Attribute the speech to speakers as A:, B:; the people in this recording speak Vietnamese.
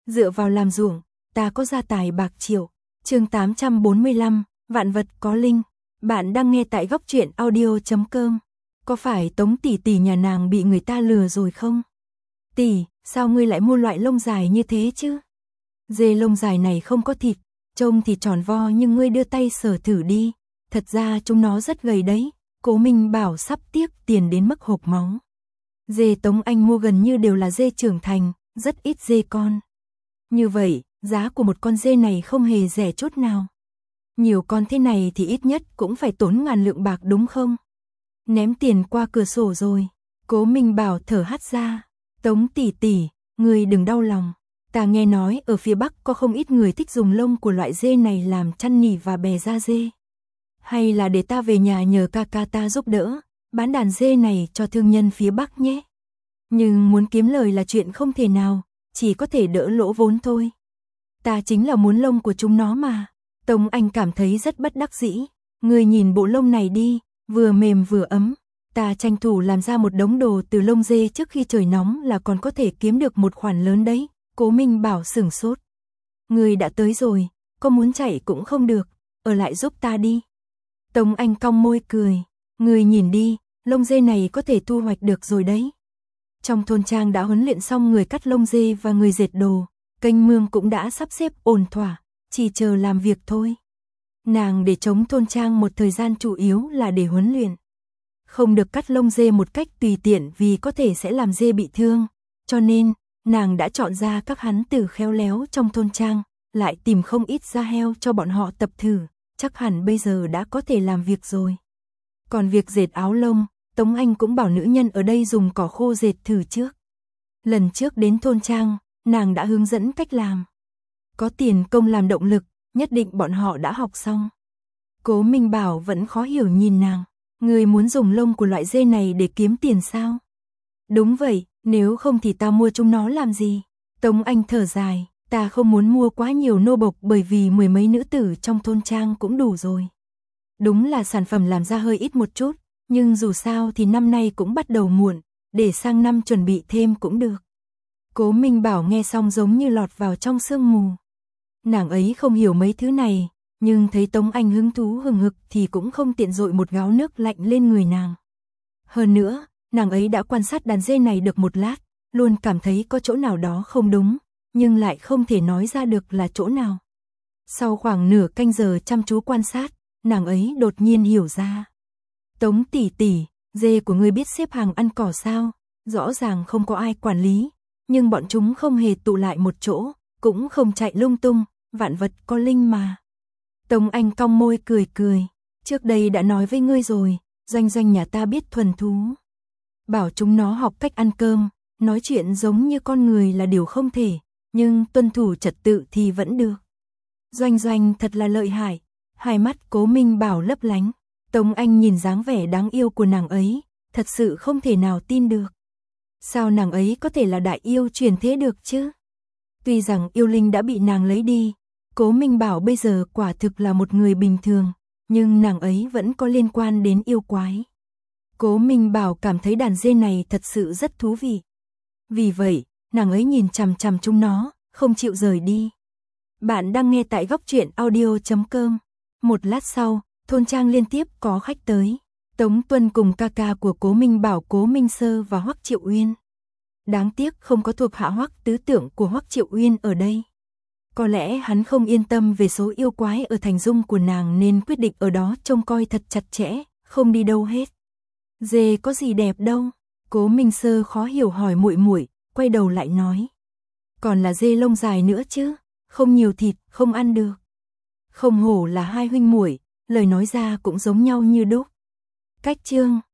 A: dựa vào làm ruộng, ta có gia tài bạc triệu. Chương 845, vạn vật có linh. Bạn đang nghe tại góc truyện audio.com. Có phải Tống tỷ tỷ nhà nàng bị người ta lừa rồi không? Tỷ, sao ngươi lại mua loại lông dài như thế chứ? Dê lông dài này không có thịt, trông thì tròn vo nhưng ngươi đưa tay sờ thử đi. Thật ra chúng nó rất gầy đấy. Cố Minh Bảo sắp tiếc tiền đến mức hộc máu. Dê Tống Anh mua gần như đều là dê trưởng thành, rất ít dê con. Như vậy, giá của một con dê này không hề rẻ chút nào. Nhiều con thế này thì ít nhất cũng phải tốn ngàn lượng bạc đúng không? Ném tiền qua cửa sổ rồi. Cố Minh Bảo thở hắt ra. Tống tỷ tỷ, người đừng đau lòng. Ta nghe nói ở phía Bắc có không ít người thích dùng lông của loại dê này làm chăn nỉ và bè da dê. Hay là để ta về nhà nhờ ca ca ta giúp đỡ, bán đàn dê này cho thương nhân phía Bắc nhé. Nhưng muốn kiếm lời là chuyện không thể nào, chỉ có thể đỡ lỗ vốn thôi. Ta chính là muốn lông của chúng nó mà. Tống Anh cảm thấy rất bất đắc dĩ. Người nhìn bộ lông này đi, vừa mềm vừa ấm. Ta tranh thủ làm ra một đống đồ từ lông dê trước khi trời nóng là còn có thể kiếm được một khoản lớn đấy. Cố Minh Bảo sửng sốt. Người đã tới rồi, có muốn chạy cũng không được, ở lại giúp ta đi. Tống Anh cong môi cười. Người nhìn đi, lông dê này có thể thu hoạch được rồi đấy. Trong thôn trang đã huấn luyện xong người cắt lông dê và người dệt đồ, kênh mương cũng đã sắp xếp ổn thỏa, chỉ chờ làm việc thôi. Nàng để trống thôn trang một thời gian chủ yếu là để huấn luyện. Không được cắt lông dê một cách tùy tiện vì có thể sẽ làm dê bị thương, cho nên nàng đã chọn ra các hán tử khéo léo trong thôn trang, lại tìm không ít da heo cho bọn họ tập thử, chắc hẳn bây giờ đã có thể làm việc rồi. Còn việc dệt áo lông, Tống Anh cũng bảo nữ nhân ở đây dùng cỏ khô dệt thử trước. Lần trước đến thôn trang, nàng đã hướng dẫn cách làm. Có tiền công làm động lực, nhất định bọn họ đã học xong. Cố Minh Bảo vẫn khó hiểu nhìn nàng. Người muốn dùng lông của loại dê này để kiếm tiền sao? Đúng vậy, nếu không thì ta mua chúng nó làm gì? Tống Anh thở dài, ta không muốn mua quá nhiều nô bộc bởi vì mười mấy nữ tử trong thôn trang cũng đủ rồi. Đúng là sản phẩm làm ra hơi ít một chút, nhưng dù sao thì năm nay cũng bắt đầu muộn, để sang năm chuẩn bị thêm cũng được. Cố Minh Bảo nghe xong giống như lọt vào trong sương mù. Nàng ấy không hiểu mấy thứ này, nhưng thấy Tống Anh hứng thú hừng hực thì cũng không tiện dội một gáo nước lạnh lên người nàng. Hơn nữa, nàng ấy đã quan sát đàn dê này được một lát, luôn cảm thấy có chỗ nào đó không đúng, nhưng lại không thể nói ra được là chỗ nào. Sau khoảng nửa canh giờ chăm chú quan sát, nàng ấy đột nhiên hiểu ra. Tống tỷ tỷ, dê của ngươi biết xếp hàng ăn cỏ sao? Rõ ràng không có ai quản lý, nhưng bọn chúng không hề tụ lại một chỗ, cũng không chạy lung tung, vạn vật có linh mà. Tống Anh cong môi cười cười, trước đây đã nói với ngươi rồi, Doanh Doanh nhà ta biết thuần thú. Bảo chúng nó học cách ăn cơm, nói chuyện giống như con người là điều không thể, nhưng tuân thủ trật tự thì vẫn được. Doanh Doanh thật là lợi hại, hai mắt Cố Minh Bảo lấp lánh. Tống Anh nhìn dáng vẻ đáng yêu của nàng ấy, thật sự không thể nào tin được. Sao nàng ấy có thể là đại yêu truyền thế được chứ? Tuy rằng yêu linh đã bị nàng lấy đi, Cố Minh Bảo bây giờ quả thực là một người bình thường, nhưng nàng ấy vẫn có liên quan đến yêu quái. Cố Minh Bảo cảm thấy đàn dê này thật sự rất thú vị. Vì vậy, nàng ấy nhìn chằm chằm chúng nó, không chịu rời đi. Bạn đang nghe tại góc truyện audio.com. Một lát sau, thôn trang liên tiếp có khách tới. Tống Tuân cùng ca ca của Cố Minh Bảo, Cố Minh Sơ và Hoắc Triệu Uyên. Đáng tiếc không có thuộc hạ Hoắc tứ tưởng của Hoắc Triệu Uyên ở đây. Có lẽ hắn không yên tâm về số yêu quái ở thành dung của nàng nên quyết định ở đó trông coi thật chặt chẽ, không đi đâu hết. Dê có gì đẹp đâu? Cố Minh Sơ khó hiểu hỏi muội muội, quay đầu lại nói. Còn là dê lông dài nữa chứ, không nhiều thịt, không ăn được. Không hổ là hai huynh muội, lời nói ra cũng giống nhau như đúc. Cách chương